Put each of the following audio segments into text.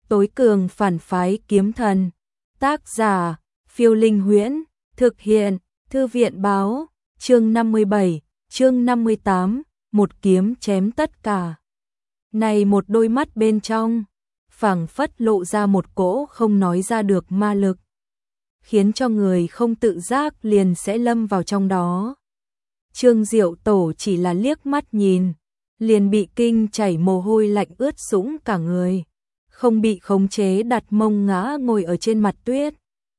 tối cường phản phái kiếm thần. Tác giả, Phiêu Linh Huyễn, thực hiện, Thư viện báo, chương 57, chương 58, một kiếm chém tất cả. Này một đôi mắt bên trong, phảng phất lộ ra một cỗ không nói ra được ma lực, khiến cho người không tự giác liền sẽ lâm vào trong đó. Trương Diệu Tổ chỉ là liếc mắt nhìn, liền bị kinh chảy mồ hôi lạnh ướt sũng cả người, không bị khống chế đặt mông ngã ngồi ở trên mặt tuyết.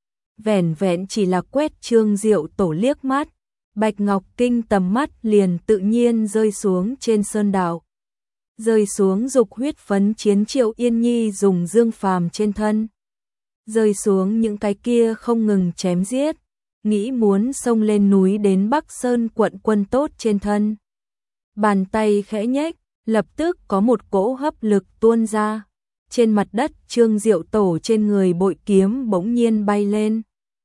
Vẻn vẹn chỉ là quét Trương Diệu Tổ liếc mắt, Bạch Ngọc Kinh tầm mắt liền tự nhiên rơi xuống trên sơn đạo, rơi xuống dục huyết phấn chiến Triệu Yên Nhi dùng Dương Phàm trên thân, rơi xuống những cái kia không ngừng chém giết, nghĩ muốn xông lên núi đến Bắc Sơn quận quân tốt trên thân. Bàn tay khẽ nhếch, lập tức có một cỗ hấp lực tuôn ra. Trên mặt đất Trương Diệu Tổ trên người bội kiếm bỗng nhiên bay lên.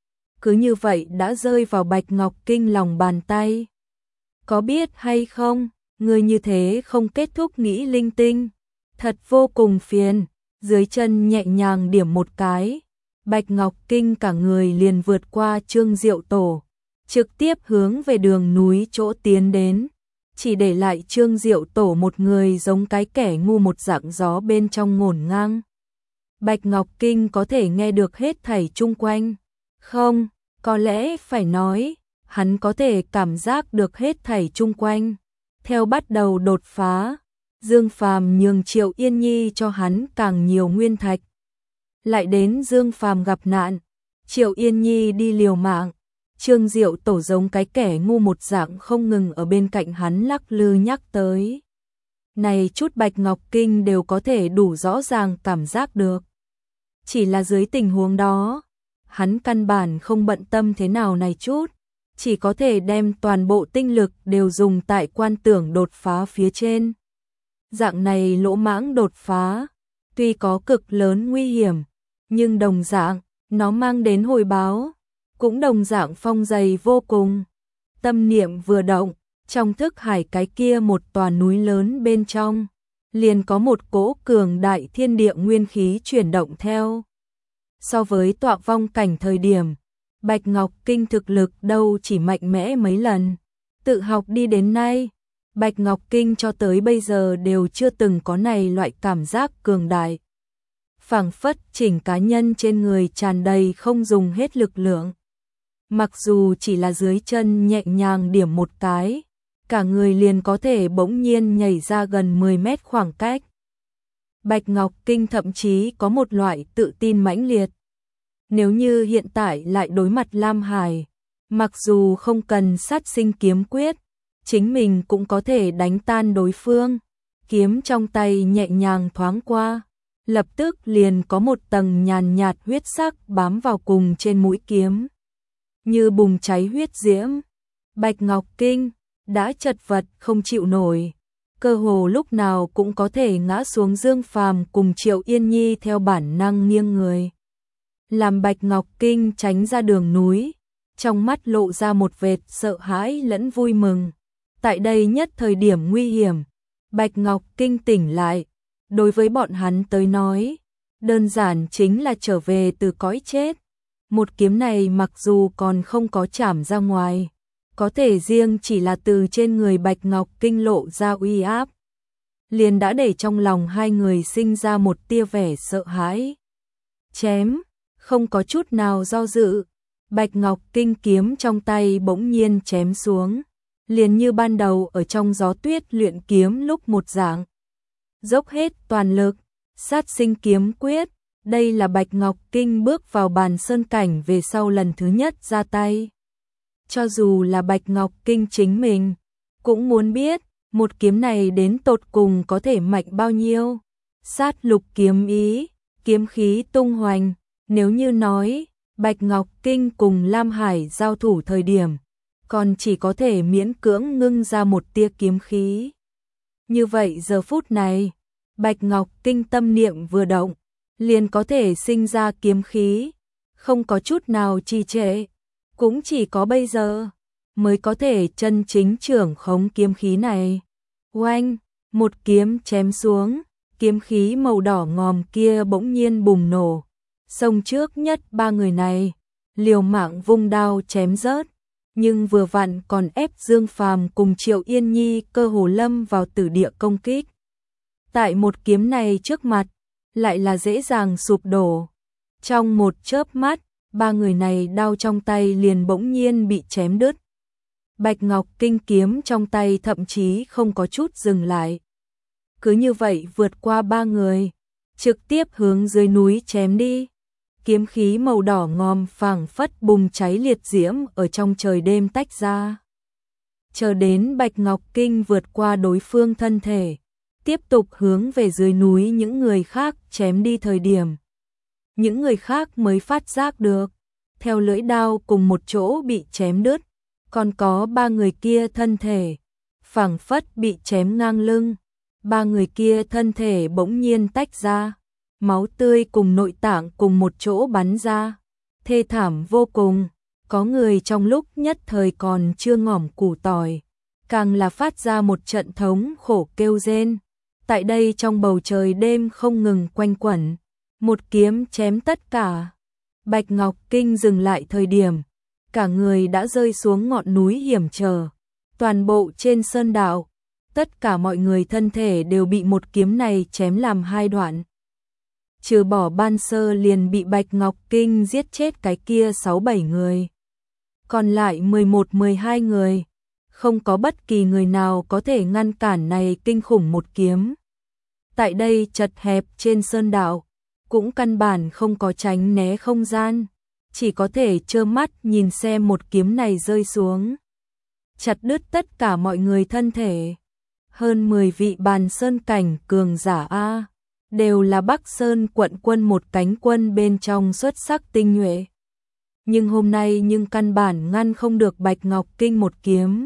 Cứ như vậy đã rơi vào Bạch Ngọc Kinh lòng bàn tay. Có biết hay không, người như thế không kết thúc nghĩ linh tinh. Thật vô cùng phiền, dưới chân nhẹ nhàng điểm một cái. Bạch Ngọc Kinh cả người liền vượt qua Trương Diệu Tổ, trực tiếp hướng về đường núi chỗ tiến đến. Chỉ để lại Trương Diệu Tổ một người giống cái kẻ ngu một dạng gió bên trong ngổn ngang. Bạch Ngọc Kinh có thể nghe được hết thảy chung quanh. Không, có lẽ phải nói, hắn có thể cảm giác được hết thảy chung quanh. Theo bắt đầu đột phá, Dương Phàm nhường Triệu Yên Nhi cho hắn càng nhiều nguyên thạch. Lại đến Dương Phàm gặp nạn, Triệu Yên Nhi đi liều mạng. Trương Diệu Tổ giống cái kẻ ngu một dạng không ngừng ở bên cạnh hắn lắc lư nhắc tới. Này chút Bạch Ngọc Kinh đều có thể đủ rõ ràng cảm giác được. Chỉ là dưới tình huống đó, hắn căn bản không bận tâm thế nào này chút, chỉ có thể đem toàn bộ tinh lực đều dùng tại quan tưởng đột phá phía trên. Dạng này lỗ mãng đột phá, tuy có cực lớn nguy hiểm, nhưng đồng dạng, nó mang đến hồi báo, cũng đồng dạng phong dày vô cùng. Tâm niệm vừa động, trong thức hải cái kia một tòa núi lớn bên trong, liền có một cỗ cường đại thiên địa nguyên khí chuyển động theo. So với tọa vong cảnh thời điểm, Bạch Ngọc Kinh thực lực đâu chỉ mạnh mẽ mấy lần. Tự học đi đến nay, Bạch Ngọc Kinh cho tới bây giờ đều chưa từng có này loại cảm giác cường đại. Phảng phất chỉnh cá nhân trên người tràn đầy không dùng hết lực lượng. Mặc dù chỉ là dưới chân nhẹ nhàng điểm một cái, cả người liền có thể bỗng nhiên nhảy ra gần 10 mét khoảng cách. Bạch Ngọc Kinh thậm chí có một loại tự tin mãnh liệt. Nếu như hiện tại lại đối mặt Lam Hải, mặc dù không cần sát sinh kiếm quyết, chính mình cũng có thể đánh tan đối phương. Kiếm trong tay nhẹ nhàng thoáng qua, lập tức liền có một tầng nhàn nhạt huyết sắc bám vào cùng trên mũi kiếm. Như bùng cháy huyết diễm, Bạch Ngọc Kinh đã chật vật không chịu nổi, cơ hồ lúc nào cũng có thể ngã xuống. Dương Phàm cùng Triệu Yên Nhi theo bản năng nghiêng người, làm Bạch Ngọc Kinh tránh ra đường núi, trong mắt lộ ra một vệt sợ hãi lẫn vui mừng. Tại đây nhất thời điểm nguy hiểm, Bạch Ngọc Kinh tỉnh lại, đối với bọn hắn tới nói, đơn giản chính là trở về từ cõi chết. Một kiếm này mặc dù còn không có chảm ra ngoài, có thể riêng chỉ là từ trên người Bạch Ngọc Kinh lộ ra uy áp, liền đã để trong lòng hai người sinh ra một tia vẻ sợ hãi. Chém, không có chút nào do dự, Bạch Ngọc Kinh kiếm trong tay bỗng nhiên chém xuống, liền như ban đầu ở trong gió tuyết luyện kiếm lúc một dạng. Dốc hết toàn lực, sát sinh kiếm quyết. Đây là Bạch Ngọc Kinh bước vào bàn sơn cảnh về sau lần thứ nhất ra tay. Cho dù là Bạch Ngọc Kinh chính mình, cũng muốn biết, một kiếm này đến tột cùng có thể mạnh bao nhiêu. Sát lục kiếm ý, kiếm khí tung hoành, nếu như nói, Bạch Ngọc Kinh cùng Lam Hải giao thủ thời điểm, còn chỉ có thể miễn cưỡng ngưng ra một tia kiếm khí. Như vậy giờ phút này, Bạch Ngọc Kinh tâm niệm vừa động, liền có thể sinh ra kiếm khí, không có chút nào trì trệ. Cũng chỉ có bây giờ mới có thể chân chính trưởng khống kiếm khí này. Oanh, một kiếm chém xuống, kiếm khí màu đỏ ngòm kia bỗng nhiên bùng nổ, xông trước nhất ba người này, liều mạng vung đao chém rớt, nhưng vừa vặn còn ép Dương Phàm cùng Triệu Yên Nhi cơ hồ lâm vào tử địa công kích. Tại một kiếm này trước mặt, lại là dễ dàng sụp đổ. Trong một chớp mắt, ba người này đao trong tay liền bỗng nhiên bị chém đứt. Bạch Ngọc Kinh kiếm trong tay thậm chí không có chút dừng lại. Cứ như vậy vượt qua ba người, trực tiếp hướng dưới núi chém đi. Kiếm khí màu đỏ ngòm phảng phất bùng cháy liệt diễm ở trong trời đêm tách ra. Chờ đến Bạch Ngọc Kinh vượt qua đối phương thân thể, tiếp tục hướng về dưới núi những người khác chém đi thời điểm. Những người khác mới phát giác được, theo lưỡi đao cùng một chỗ bị chém đứt, còn có ba người kia thân thể, phảng phất bị chém ngang lưng. Ba người kia thân thể bỗng nhiên tách ra, máu tươi cùng nội tạng cùng một chỗ bắn ra, thê thảm vô cùng. Có người trong lúc nhất thời còn chưa ngỏm củ tỏi, càng là phát ra một trận thống khổ kêu rên. Tại đây trong bầu trời đêm không ngừng quanh quẩn, một kiếm chém tất cả. Bạch Ngọc Kinh dừng lại thời điểm, cả người đã rơi xuống ngọn núi hiểm trở, toàn bộ trên sơn đạo, tất cả mọi người thân thể đều bị một kiếm này chém làm hai đoạn. Trừ bỏ Ban Sơ liền bị Bạch Ngọc Kinh giết chết cái kia 6-7 người. Còn lại 11-12 người, không có bất kỳ người nào có thể ngăn cản này kinh khủng một kiếm. Tại đây chật hẹp trên sơn đạo, cũng căn bản không có tránh né không gian, chỉ có thể trơ mắt nhìn xem một kiếm này rơi xuống, chặt đứt tất cả mọi người thân thể. Hơn 10 vị bàn sơn cảnh cường giả A, đều là Bắc Sơn quận quân một cánh quân bên trong xuất sắc tinh nhuệ. Nhưng hôm nay nhưng căn bản ngăn không được Bạch Ngọc Kinh một kiếm.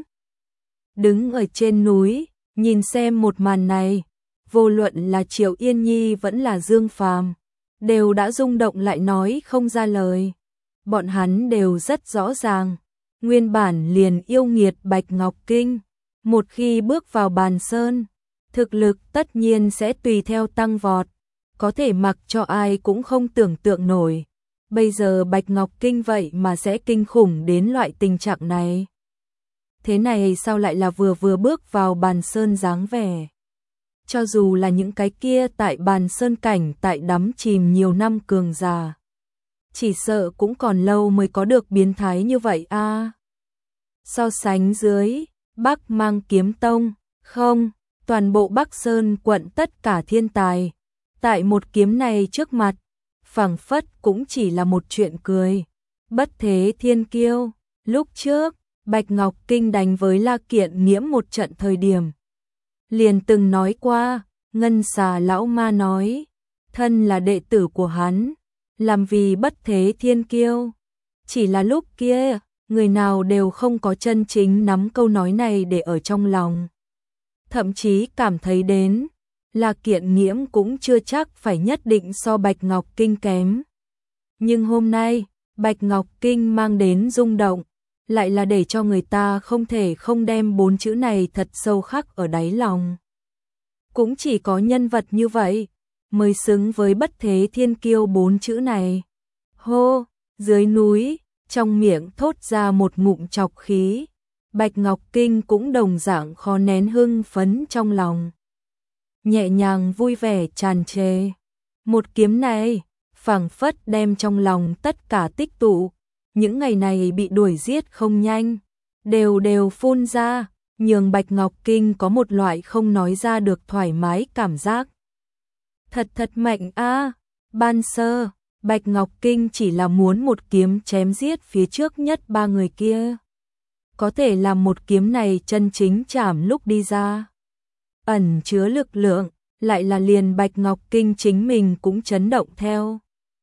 Đứng ở trên núi, nhìn xem một màn này, vô luận là Triệu Yên Nhi vẫn là Dương Phàm, đều đã rung động lại nói không ra lời. Bọn hắn đều rất rõ ràng, nguyên bản liền yêu nghiệt Bạch Ngọc Kinh, một khi bước vào bàn sơn, thực lực tất nhiên sẽ tùy theo tăng vọt, có thể mặc cho ai cũng không tưởng tượng nổi. Bây giờ Bạch Ngọc Kinh vậy mà sẽ kinh khủng đến loại tình trạng này. Thế này sao lại là vừa bước vào bàn sơn dáng vẻ. Cho dù là những cái kia tại bàn sơn cảnh tại đắm chìm nhiều năm cường già, chỉ sợ cũng còn lâu mới có được biến thái như vậy a. So sánh dưới, Bắc Mang Kiếm Tông, không, toàn bộ Bắc Sơn quận tất cả thiên tài, tại một kiếm này trước mặt, phảng phất cũng chỉ là một chuyện cười. Bất Thế Thiên Kiêu, lúc trước, Bạch Ngọc Kinh đánh với La Kiện Nghiễm một trận thời điểm, liền từng nói qua, Ngân Xà lão ma nói, thân là đệ tử của hắn, làm vì Bất Thế Thiên Kiêu. Chỉ là lúc kia, người nào đều không có chân chính nắm câu nói này để ở trong lòng. Thậm chí cảm thấy đến, La Kiện Nghiễm cũng chưa chắc phải nhất định so Bạch Ngọc Kinh kém. Nhưng hôm nay, Bạch Ngọc Kinh mang đến rung động, lại là để cho người ta không thể không đem 4 chữ này thật sâu khắc ở đáy lòng. Cũng chỉ có nhân vật như vậy, mới xứng với Bất Thế Thiên Kiêu 4 chữ này. Hô, dưới núi, trong miệng thốt ra một ngụm trọc khí, Bạch Ngọc Kinh cũng đồng dạng khó nén hưng phấn trong lòng. Nhẹ nhàng vui vẻ tràn trề. Một kiếm này, phảng phất đem trong lòng tất cả tích tụ, những ngày này bị đuổi giết không nhanh, đều phun ra, nhường Bạch Ngọc Kinh có một loại không nói ra được thoải mái cảm giác. Thật mạnh a. Ban sơ, Bạch Ngọc Kinh chỉ là muốn một kiếm chém giết phía trước nhất ba người kia. Có thể làm một kiếm này chân chính chạm lúc đi ra, ẩn chứa lực lượng, lại là liền Bạch Ngọc Kinh chính mình cũng chấn động theo.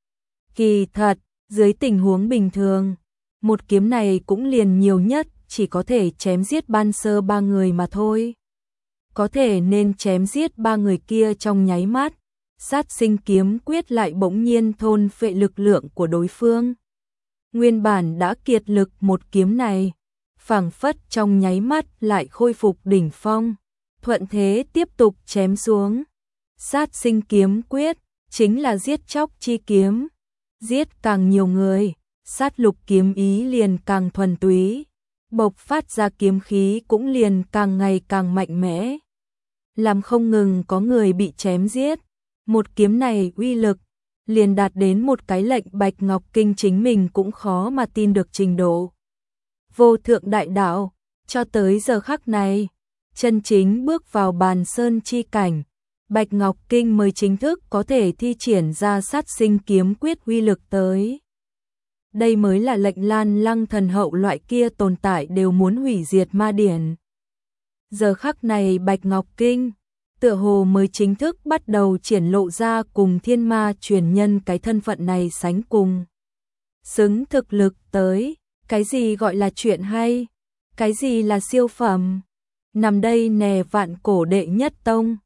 Kỳ thật, dưới tình huống bình thường, một kiếm này cũng liền nhiều nhất chỉ có thể chém giết ban sơ ba người mà thôi. Có thể nên chém giết ba người kia trong nháy mắt, sát sinh kiếm quyết lại bỗng nhiên thôn phệ lực lượng của đối phương. Nguyên bản đã kiệt lực một kiếm này, phảng phất trong nháy mắt lại khôi phục đỉnh phong, thuận thế tiếp tục chém xuống. Sát sinh kiếm quyết chính là giết chóc chi kiếm, giết càng nhiều người, sát lục kiếm ý liền càng thuần túy, bộc phát ra kiếm khí cũng liền càng ngày càng mạnh mẽ. Làm không ngừng có người bị chém giết, một kiếm này uy lực liền đạt đến một cái lệnh Bạch Ngọc Kinh chính mình cũng khó mà tin được trình độ. Vô thượng đại đạo, cho tới giờ khắc này, chân chính bước vào bàn sơn chi cảnh, Bạch Ngọc Kinh mới chính thức có thể thi triển ra sát sinh kiếm quyết uy lực tới. Đây mới là lệnh Lan Lăng thần hậu loại kia tồn tại đều muốn hủy diệt ma điển. Giờ khắc này Bạch Ngọc Kinh tựa hồ mới chính thức bắt đầu triển lộ ra cùng thiên ma truyền nhân cái thân phận này sánh cùng. Xứng thực lực tới, cái gì gọi là chuyện hay, cái gì là siêu phẩm. Nằm đây nè vạn cổ đệ nhất tông,